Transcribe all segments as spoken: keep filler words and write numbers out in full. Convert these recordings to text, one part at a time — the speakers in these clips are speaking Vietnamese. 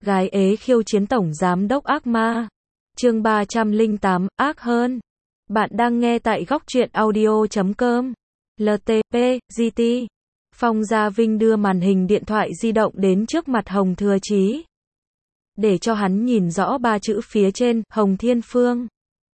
Gái ế khiêu chiến tổng giám đốc ác ma. Chương ba trăm lẻ tám, ác hơn. Bạn đang nghe tại góc truyện audio chấm com. lờ tê pê, giê tê. Phong Gia Vinh đưa màn hình điện thoại di động đến trước mặt Hồng Thừa Chí, để cho hắn nhìn rõ ba chữ phía trên, Hồng Thiên Phương.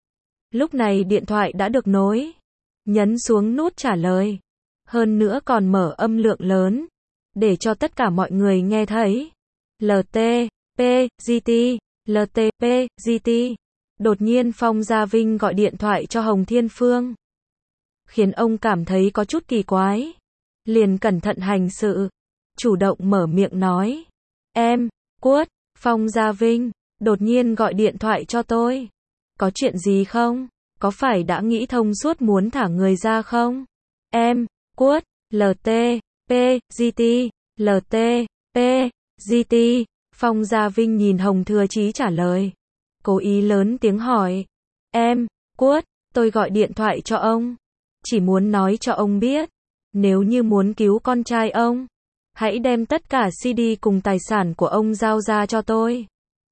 Lúc này điện thoại đã được nối. Nhấn xuống nút trả lời. Hơn nữa còn mở âm lượng lớn, để cho tất cả mọi người nghe thấy. lờ tê pê, giê tê, lờ tê pê, giê tê. Đột nhiên Phong Gia Vinh gọi điện thoại cho Hồng Thiên Phương, khiến ông cảm thấy có chút kỳ quái. Liền cẩn thận hành sự, chủ động mở miệng nói. Em, Quất, Phong Gia Vinh, đột nhiên gọi điện thoại cho tôi. Có chuyện gì không? Có phải đã nghĩ thông suốt muốn thả người ra không? Em, Quất, lờ tê pê, giê tê, lờ tê pê, giê tê. Phong Gia Vinh nhìn Hồng Thừa Chí trả lời. Cố ý lớn tiếng hỏi. Em, Quất, tôi gọi điện thoại cho ông, chỉ muốn nói cho ông biết, nếu như muốn cứu con trai ông, hãy đem tất cả xê đê cùng tài sản của ông giao ra cho tôi,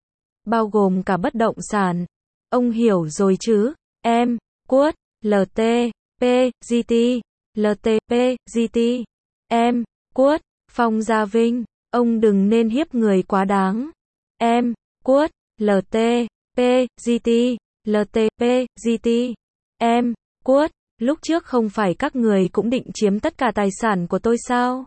bao gồm cả bất động sản. Ông hiểu rồi chứ? Em, Quất, lờ tê pê, giê tê, lờ tê pê, giê tê. Em, Quất, Phong Gia Vinh, ông đừng nên hiếp người quá đáng. Em, Quất, lờ tê pê, giê tê, lờ tê pê, giê tê. Em, Quất, lúc trước không phải các người cũng định chiếm tất cả tài sản của tôi sao?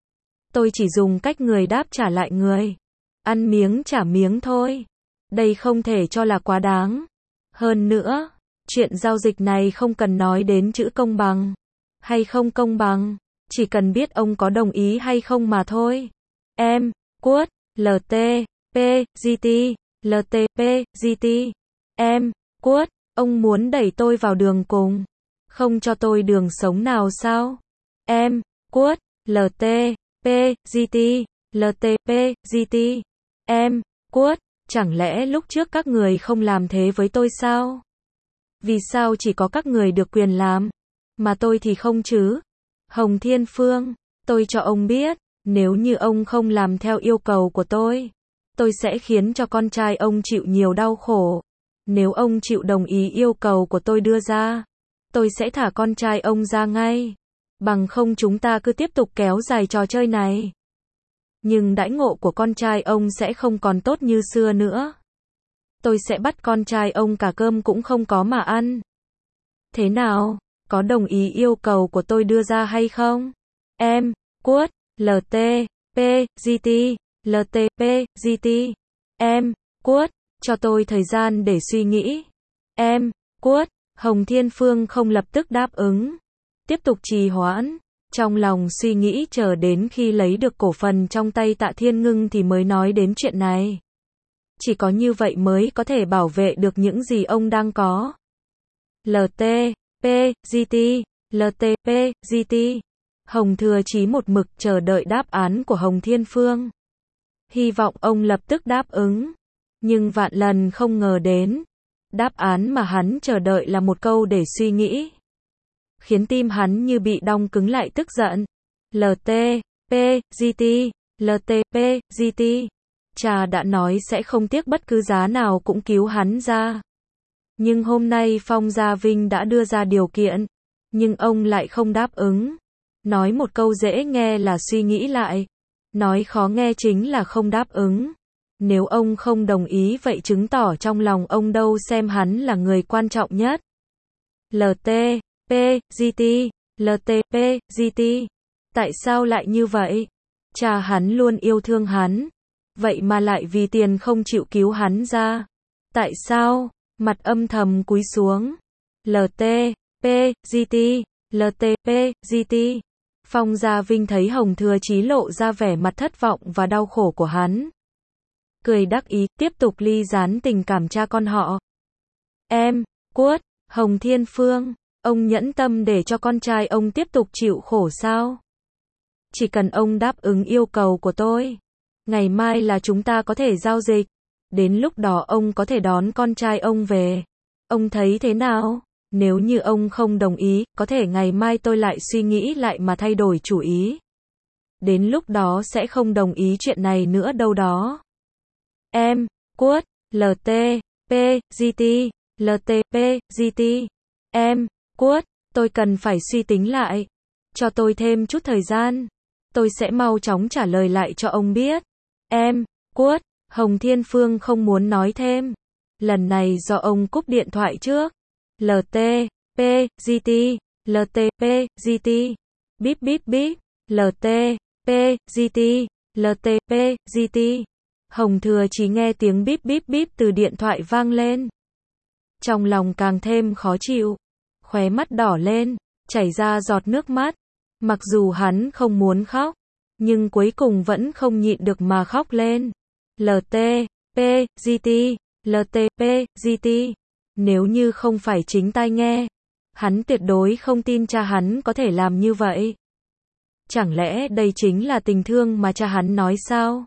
Tôi chỉ dùng cách người đáp trả lại người. Ăn miếng trả miếng thôi. Đây không thể cho là quá đáng. Hơn nữa, chuyện giao dịch này không cần nói đến chữ công bằng hay không công bằng, chỉ cần biết ông có đồng ý hay không mà thôi. Em, Quất, lờ tê pê, giê tê, lờ tê pê, giê tê. Em, Quất, ông muốn đẩy tôi vào đường cùng, không cho tôi đường sống nào sao? Em, Quất, lờ tê pê, giê tê, lờ tê pê, giê tê. Em, Quất, chẳng lẽ lúc trước các người không làm thế với tôi sao? Vì sao chỉ có các người được quyền làm, mà tôi thì không chứ? Hồng Thiên Phương, tôi cho ông biết, nếu như ông không làm theo yêu cầu của tôi, tôi sẽ khiến cho con trai ông chịu nhiều đau khổ. Nếu ông chịu đồng ý yêu cầu của tôi đưa ra, tôi sẽ thả con trai ông ra ngay. Bằng không chúng ta cứ tiếp tục kéo dài trò chơi này, nhưng đãi ngộ của con trai ông sẽ không còn tốt như xưa nữa. Tôi sẽ bắt con trai ông cả cơm cũng không có mà ăn. Thế nào? Có đồng ý yêu cầu của tôi đưa ra hay không? Em, Quất, lờ tê pê, giê tê, lờ tê pê, giê tê. Em, Quất, cho tôi thời gian để suy nghĩ. Em, Quất, Hồng Thiên Phương không lập tức đáp ứng, tiếp tục trì hoãn, trong lòng suy nghĩ chờ đến khi lấy được cổ phần trong tay Tạ Thiên Ngưng thì mới nói đến chuyện này. Chỉ có như vậy mới có thể bảo vệ được những gì ông đang có. lờ tê pê, giê tê, lờ tê pê, giê tê. Hồng Thừa Chí một mực chờ đợi đáp án của Hồng Thiên Phương, hy vọng ông lập tức đáp ứng, nhưng vạn lần không ngờ đến, đáp án mà hắn chờ đợi là một câu để suy nghĩ, khiến tim hắn như bị đong cứng lại tức giận. lờ tê pê, giê tê, lờ tê pê, giê tê. Cha đã nói sẽ không tiếc bất cứ giá nào cũng cứu hắn ra. Nhưng hôm nay Phong Gia Vinh đã đưa ra điều kiện, nhưng ông lại không đáp ứng. Nói một câu dễ nghe là suy nghĩ lại, nói khó nghe chính là không đáp ứng. Nếu ông không đồng ý vậy chứng tỏ trong lòng ông đâu xem hắn là người quan trọng nhất. lờ tê pê, giê tê, lờ tê pê, giê tê. Tại sao lại như vậy? Cha hắn luôn yêu thương hắn, vậy mà lại vì tiền không chịu cứu hắn ra. Tại sao? Mặt âm thầm cúi xuống. lờ tê pê, giê tê, lờ tê pê, giê tê. Phong Gia Vinh thấy Hồng Thừa Chí lộ ra vẻ mặt thất vọng và đau khổ của hắn, cười đắc ý, tiếp tục ly gián tình cảm cha con họ. Em, Quất, Hồng Thiên Phương, ông nhẫn tâm để cho con trai ông tiếp tục chịu khổ sao? Chỉ cần ông đáp ứng yêu cầu của tôi, ngày mai là chúng ta có thể giao dịch. Đến lúc đó ông có thể đón con trai ông về. Ông thấy thế nào? Nếu như ông không đồng ý, có thể ngày mai tôi lại suy nghĩ lại mà thay đổi chủ ý. Đến lúc đó sẽ không đồng ý chuyện này nữa đâu đó. Em, Quất, lờ tê pê, giê tê, lờ tê pê, giê tê. Em, Quất, tôi cần phải suy tính lại. Cho tôi thêm chút thời gian. Tôi sẽ mau chóng trả lời lại cho ông biết. Em, Quất, Hồng Thiên Phương không muốn nói thêm. Lần này do ông cúp điện thoại trước. lờ tê pê, giê tê, lờ tê pê, giê tê. Bíp bíp bíp, lờ tê pê, giê tê, lờ tê pê, giê tê. Hồng Thừa Chí nghe tiếng bíp bíp bíp từ điện thoại vang lên. Trong lòng càng thêm khó chịu. Khóe mắt đỏ lên, chảy ra giọt nước mắt. Mặc dù hắn không muốn khóc, nhưng cuối cùng vẫn không nhịn được mà khóc lên. lờ tê pê, giê tê, lờ tê pê, giê tê. Nếu như không phải chính tai nghe, hắn tuyệt đối không tin cha hắn có thể làm như vậy. Chẳng lẽ đây chính là tình thương mà cha hắn nói sao?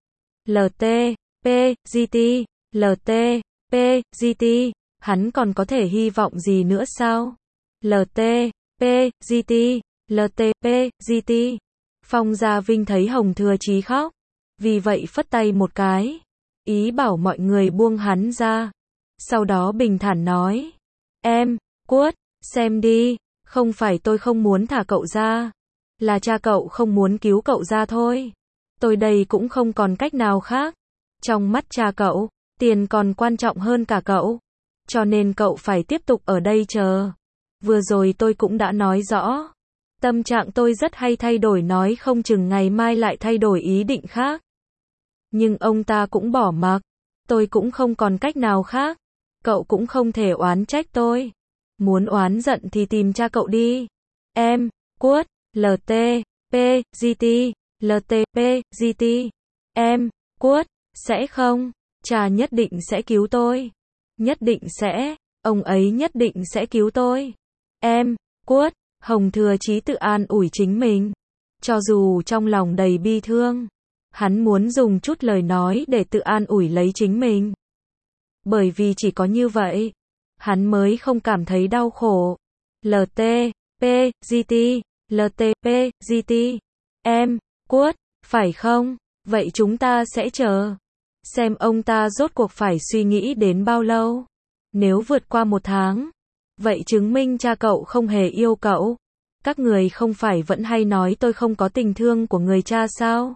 lờ tê pê, giê tê, lờ tê pê, giê tê. Hắn còn có thể hy vọng gì nữa sao? lờ tê pê, giê tê, lờ tê pê, giê tê. Phong Gia Vinh thấy Hồng Thừa Chí khóc, vì vậy phất tay một cái, ý bảo mọi người buông hắn ra. Sau đó bình thản nói, em, Quất, xem đi, không phải tôi không muốn thả cậu ra, là cha cậu không muốn cứu cậu ra thôi. Tôi đây cũng không còn cách nào khác. Trong mắt cha cậu, tiền còn quan trọng hơn cả cậu. Cho nên cậu phải tiếp tục ở đây chờ. Vừa rồi tôi cũng đã nói rõ. Tâm trạng tôi rất hay thay đổi, nói không chừng ngày mai lại thay đổi ý định khác. Nhưng ông ta cũng bỏ mặc. Tôi cũng không còn cách nào khác. Cậu cũng không thể oán trách tôi. Muốn oán giận thì tìm cha cậu đi. Em, Quất, lờ tê pê, giê tê, lờ tê pê, giê tê. Em, Quất, sẽ không. Cha nhất định sẽ cứu tôi. Nhất định sẽ. Ông ấy nhất định sẽ cứu tôi. Em, Quất. Hồng Thừa Chí tự an ủi chính mình. Cho dù trong lòng đầy bi thương, hắn muốn dùng chút lời nói để tự an ủi lấy chính mình. Bởi vì chỉ có như vậy, hắn mới không cảm thấy đau khổ. lờ tê pê, giê tê, lờ tê pê, giê tê. Em, Quất, phải không? Vậy chúng ta sẽ chờ. Xem ông ta rốt cuộc phải suy nghĩ đến bao lâu. Nếu vượt qua một tháng, vậy chứng minh cha cậu không hề yêu cậu. Các người không phải vẫn hay nói tôi không có tình thương của người cha sao?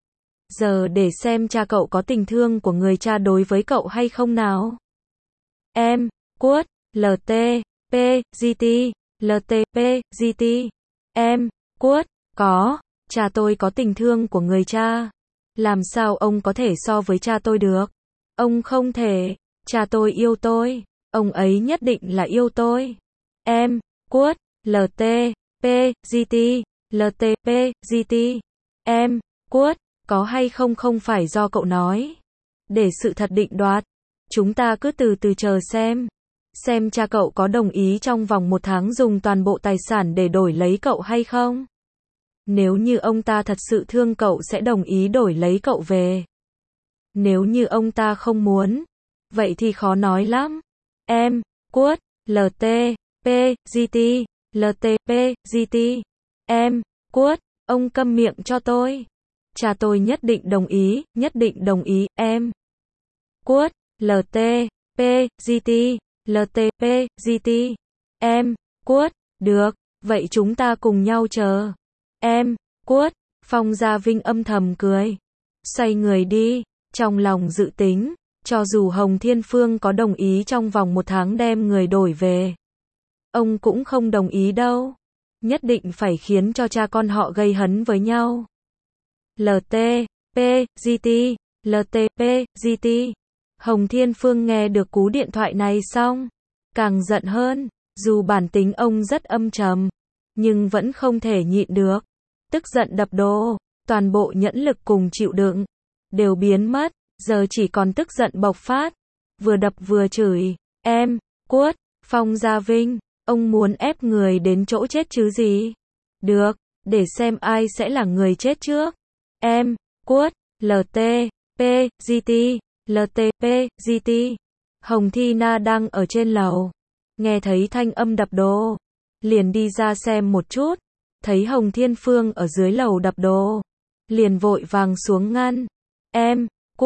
Giờ để xem cha cậu có tình thương của người cha đối với cậu hay không nào. Em, Quất, lờ tê pê, giê tê, lờ tê pê, giê tê. Em, Quất, có, cha tôi có tình thương của người cha. Làm sao ông có thể so với cha tôi được? Ông không thể, cha tôi yêu tôi. Ông ấy nhất định là yêu tôi. Em, Quất, lờ tê pê, giê tê, lờ tê pê, giê tê. Em, Quất, có hay không không phải do cậu nói. Để sự thật định đoạt. Chúng ta cứ từ từ chờ xem. Xem cha cậu có đồng ý trong vòng một tháng dùng toàn bộ tài sản để đổi lấy cậu hay không. Nếu như ông ta thật sự thương cậu sẽ đồng ý đổi lấy cậu về. Nếu như ông ta không muốn, vậy thì khó nói lắm. Em, Quất, lờ tê pê, giê tê, lờ tê pê, giê tê. Em, Quất, ông câm miệng cho tôi. Cha tôi nhất định đồng ý, nhất định đồng ý. Em, Quất, lờ tê pê, giê tê, lờ tê pê, giê tê. Em, Quất, được, vậy chúng ta cùng nhau chờ. Em, Quất, Phong Gia Vinh âm thầm cười. Xoay người đi, trong lòng dự tính, cho dù Hồng Thiên Phương có đồng ý trong vòng một tháng đem người đổi về, ông cũng không đồng ý đâu. Nhất định phải khiến cho cha con họ gây hấn với nhau. lờ tê pê, giê tê, lờ tê pê, giê tê. Hồng Thiên Phương nghe được cú điện thoại này xong, càng giận hơn. Dù bản tính ông rất âm trầm, nhưng vẫn không thể nhịn được. Tức giận đập đồ, toàn bộ nhẫn lực cùng chịu đựng đều biến mất, giờ chỉ còn tức giận bộc phát, vừa đập vừa chửi. Em, Quất, Phong Gia Vinh, ông muốn ép người đến chỗ chết chứ gì? Được, để xem ai sẽ là người chết trước. Em, Quất, lờ tê pê, giê tê, lờ tê pê, giê tê. Hồng Thi Na đang ở trên lầu, nghe thấy thanh âm đập đồ, liền đi ra xem một chút, thấy Hồng Thiên Phương ở dưới lầu đập đồ, liền vội vàng xuống ngăn. Em, Quất,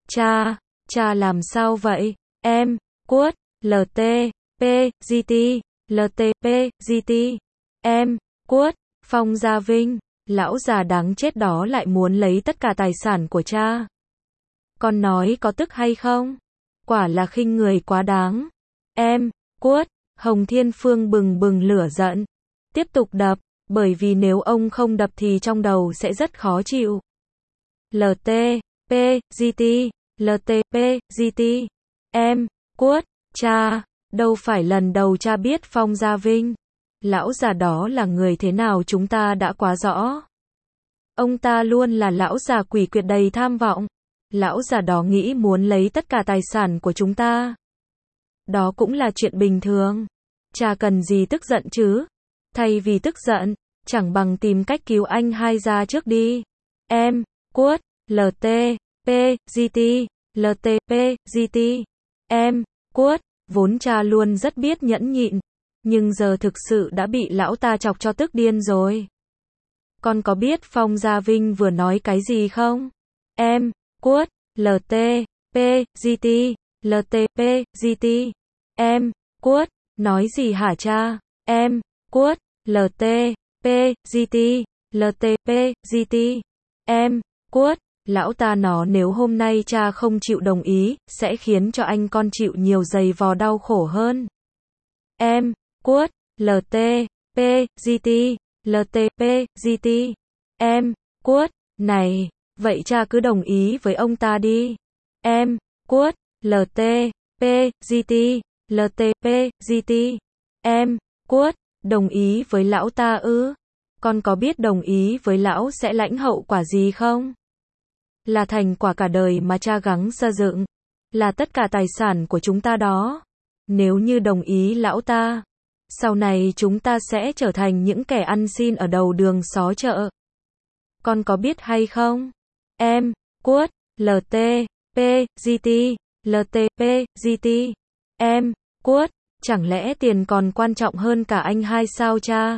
Cha, cha làm sao vậy? Em, quất, lờ tê pê giê tê, lờ tê pê giê tê. Em, quất, Phong Gia Vinh, lão già đáng chết đó lại muốn lấy tất cả tài sản của cha. Con nói có tức hay không? Quả là khinh người quá đáng. Em, quất, Hồng Thiên Phương bừng bừng lửa giận. Tiếp tục đập, bởi vì nếu ông không đập thì trong đầu sẽ rất khó chịu. lờ tê pê giê tê, lờ tê pê giê tê. Em, quất, cha, đâu phải lần đầu cha biết Phong Gia Vinh. Lão già đó là người thế nào chúng ta đã quá rõ. Ông ta luôn là lão già quỷ quyệt đầy tham vọng. Lão già đó nghĩ muốn lấy tất cả tài sản của chúng ta. Đó cũng là chuyện bình thường. Cha cần gì tức giận chứ? Thay vì tức giận, chẳng bằng tìm cách cứu anh hai ra trước đi. Em, quất, lờ tê pê giê tê, lờ tê pê giê tê. Em, quất, vốn cha luôn rất biết nhẫn nhịn. Nhưng giờ thực sự đã bị lão ta chọc cho tức điên rồi. Con có biết Phong Gia Vinh vừa nói cái gì không? Em, quất, lờ tê pê giê tê, lờ tê pê giê tê. Em, quất, nói gì hả cha? Em, quất, lờ tê pê giê tê, lờ tê pê giê tê. Em, quất, lão ta nó nếu hôm nay cha không chịu đồng ý, sẽ khiến cho anh con chịu nhiều giày vò đau khổ hơn. Em, quất, lờ tê pê giê tê, lờ tê pê giê tê. Em, quất, này, vậy cha cứ đồng ý với ông ta đi. Em, quất, lờ tê pê giê tê, lờ tê pê giê tê. Em, quất, đồng ý với lão ta ư? Con có biết đồng ý với lão sẽ lãnh hậu quả gì không? Là thành quả cả đời mà cha gắng xây dựng. Là tất cả tài sản của chúng ta đó. Nếu như đồng ý lão ta, sau này chúng ta sẽ trở thành những kẻ ăn xin ở đầu đường xó chợ. Con có biết hay không? Em, quất, lờ tê pê giê tê, lờ tê pê giê tê. Em, quất, chẳng lẽ tiền còn quan trọng hơn cả anh hai sao cha?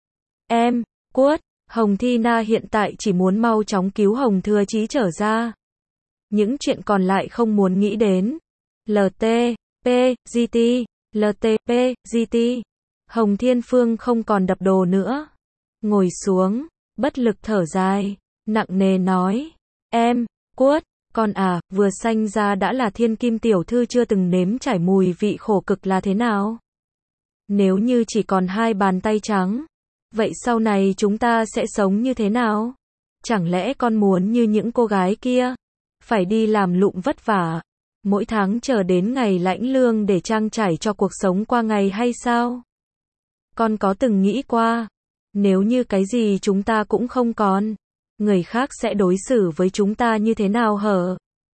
Em, quất, Hồng Thi Na hiện tại chỉ muốn mau chóng cứu Hồng Thừa Chí trở ra. Những chuyện còn lại không muốn nghĩ đến. lờ tê pê giê tê, lờ tê pê giê tê. Hồng Thiên Phương không còn đập đồ nữa. Ngồi xuống, bất lực thở dài, nặng nề nói. Em, quất, con à, vừa sanh ra đã là thiên kim tiểu thư chưa từng nếm trải mùi vị khổ cực là thế nào? Nếu như chỉ còn hai bàn tay trắng, vậy sau này chúng ta sẽ sống như thế nào? Chẳng lẽ con muốn như những cô gái kia, phải đi làm lụng vất vả, mỗi tháng chờ đến ngày lãnh lương để trang trải cho cuộc sống qua ngày hay sao? Con có từng nghĩ qua, nếu như cái gì chúng ta cũng không còn, người khác sẽ đối xử với chúng ta như thế nào hở?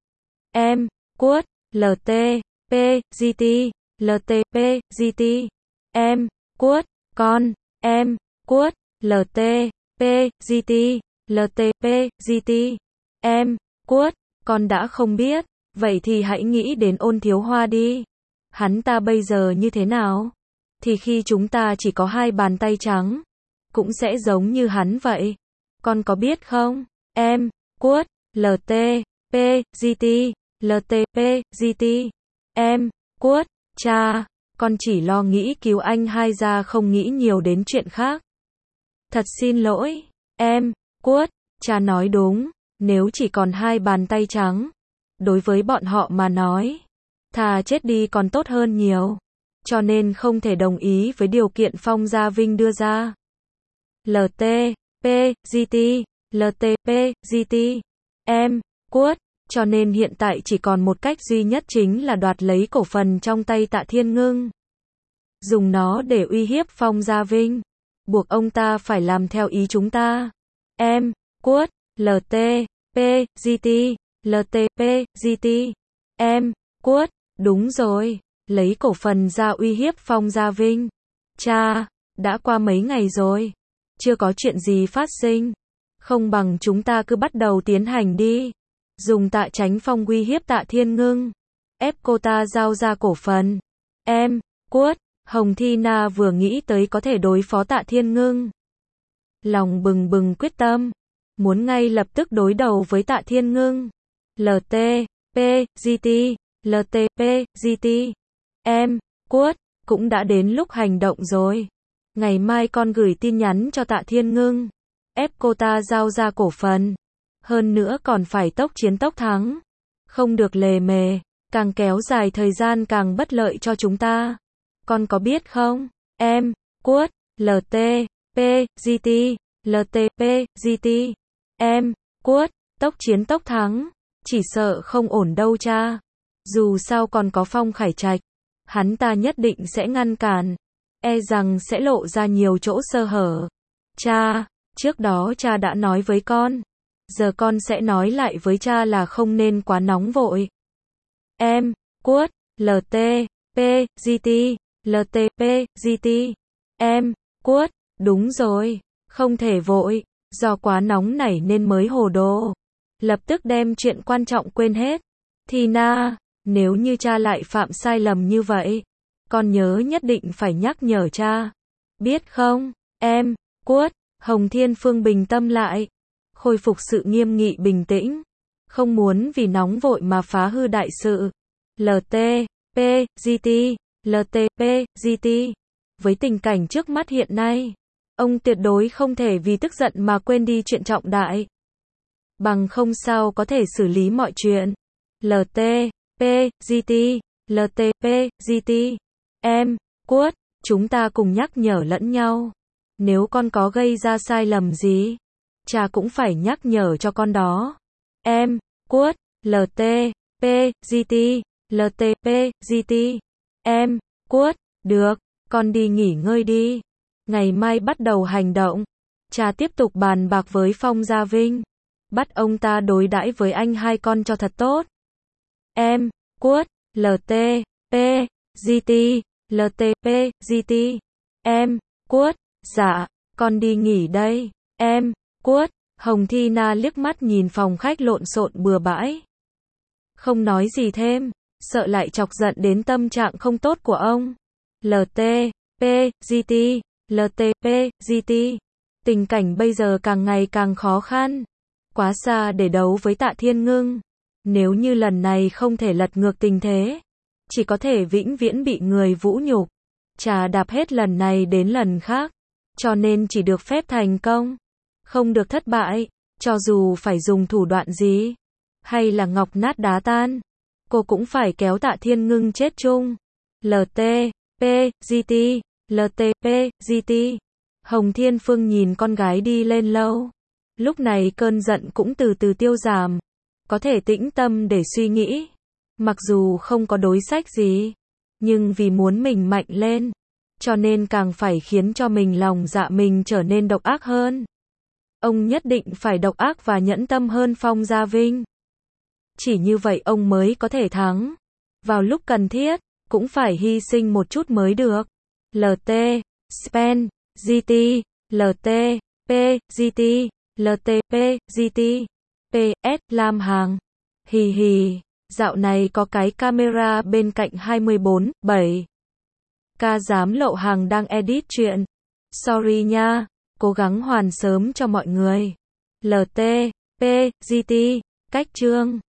Em, quất, lờ tê pê giê tê, lờ tê pê giê tê. Em, quất, con, em, quất, lờ tê pê giê tê, lờ tê pê giê tê. Em, quất, con đã không biết, vậy thì hãy nghĩ đến Ôn Thiếu Hoa đi. Hắn ta bây giờ như thế nào? Thì khi chúng ta chỉ có hai bàn tay trắng, cũng sẽ giống như hắn vậy. Con có biết không? Em, quất, lờ tê pê giê tê, lờ tê pê giê tê. Em, quất, cha, con chỉ lo nghĩ cứu anh hai ra không nghĩ nhiều đến chuyện khác. Thật xin lỗi, em, quất, cha nói đúng, nếu chỉ còn hai bàn tay trắng, đối với bọn họ mà nói, thà chết đi còn tốt hơn nhiều. Cho nên không thể đồng ý với điều kiện Phong Gia Vinh đưa ra. lờ tê pê giê tê, lờ tê pê giê tê. Em, quất, cho nên hiện tại chỉ còn một cách duy nhất chính là đoạt lấy cổ phần trong tay Tạ Thiên Ngưng. Dùng nó để uy hiếp Phong Gia Vinh, buộc ông ta phải làm theo ý chúng ta. Em, quất, lờ tê pê giê tê, lờ tê pê giê tê. Em, quất, đúng rồi. Lấy cổ phần ra uy hiếp Phong Gia Vinh. Cha, đã qua mấy ngày rồi, chưa có chuyện gì phát sinh. Không bằng chúng ta cứ bắt đầu tiến hành đi. Dùng Tạ Chánh Phong uy hiếp Tạ Thiên Ngưng, ép cô ta giao ra cổ phần. Em, quất, Hồng Thi Na vừa nghĩ tới có thể đối phó Tạ Thiên Ngưng, lòng bừng bừng quyết tâm, muốn ngay lập tức đối đầu với Tạ Thiên Ngưng. lờ tê P, giê tê, lờ tê pê, giê tê. Em, Quất, cũng đã đến lúc hành động rồi. Ngày mai con gửi tin nhắn cho Tạ Thiên Ngưng. Ép cô ta giao ra cổ phần. Hơn nữa còn phải tốc chiến tốc thắng. Không được lề mề. Càng kéo dài thời gian càng bất lợi cho chúng ta. Con có biết không? Em, Quất, lờ tê pê, giê tê, lờ tê pê, giê tê. Em, Quất, tốc chiến tốc thắng. Chỉ sợ không ổn đâu cha. Dù sao còn có Phong Khải Trạch. Hắn ta nhất định sẽ ngăn cản. E rằng sẽ lộ ra nhiều chỗ sơ hở. Cha, trước đó cha đã nói với con. Giờ con sẽ nói lại với cha là không nên quá nóng vội. Em, Quất, lờ tê pê, giê tê, lờ tê pê, giê tê. Em, Quất, đúng rồi. Không thể vội. Do quá nóng nảy nên mới hồ đồ. Lập tức đem chuyện quan trọng quên hết. Thì na, nếu như cha lại phạm sai lầm như vậy, con nhớ nhất định phải nhắc nhở cha. Biết không? Em, Quất, Hồng Thiên Phương bình tâm lại. Khôi phục sự nghiêm nghị bình tĩnh. Không muốn vì nóng vội mà phá hư đại sự. lờ tê pê, giê tê, lờ tê pê, giê tê. Với tình cảnh trước mắt hiện nay, ông tuyệt đối không thể vì tức giận mà quên đi chuyện trọng đại. Bằng không sao có thể xử lý mọi chuyện. lờ tê pê, giê tê, lờ tê pê, giê tê. Em, Quất, chúng ta cùng nhắc nhở lẫn nhau. Nếu con có gây ra sai lầm gì, cha cũng phải nhắc nhở cho con đó. Em, Quất, lờ tê pê, giê tê, lờ tê pê, giê tê. Em, Quất, được, con đi nghỉ ngơi đi. Ngày mai bắt đầu hành động. Cha tiếp tục bàn bạc với Phong Gia Vinh. Bắt ông ta đối đãi với anh hai con cho thật tốt. Em, Quất, lờ tê pê, giê tê, lờ tê pê, giê tê. Em, Quất, dạ, con đi nghỉ đây. Em, Quất, Hồng Thi Na liếc mắt nhìn phòng khách lộn xộn bừa bãi. Không nói gì thêm, sợ lại chọc giận đến tâm trạng không tốt của ông. lờ tê pê, giê tê, lờ tê pê, giê tê. Tình cảnh bây giờ càng ngày càng khó khăn. Quá xa để đấu với Tạ Thiên Ngưng. Nếu như lần này không thể lật ngược tình thế, chỉ có thể vĩnh viễn bị người vũ nhục. Trà đạp hết lần này đến lần khác. Cho nên chỉ được phép thành công. Không được thất bại. Cho dù phải dùng thủ đoạn gì. Hay là ngọc nát đá tan. Cô cũng phải kéo Tạ Thiên Ngưng chết chung. lờ tê pê, giê tê, lờ tê pê, giê tê. Hồng Thiên Phương nhìn con gái đi lên lâu. Lúc này cơn giận cũng từ từ tiêu giảm. Có thể tĩnh tâm để suy nghĩ. Mặc dù không có đối sách gì. Nhưng vì muốn mình mạnh lên. Cho nên càng phải khiến cho mình lòng dạ mình trở nên độc ác hơn. Ông nhất định phải độc ác và nhẫn tâm hơn Phong Gia Vinh. Chỉ như vậy ông mới có thể thắng. Vào lúc cần thiết, cũng phải hy sinh một chút mới được. lờ tê, Spen, giê tê, lờ tê pê, giê tê, lờ tê pê, giê tê, pê ét, Lam Hàng. Hì hì, dạo này có cái camera bên cạnh hai mươi bốn bảy. Ca giám Lộ Hàng đang edit chuyện. Sorry nha, cố gắng hoàn sớm cho mọi người. lờ tê pê, giê tê, cách chương.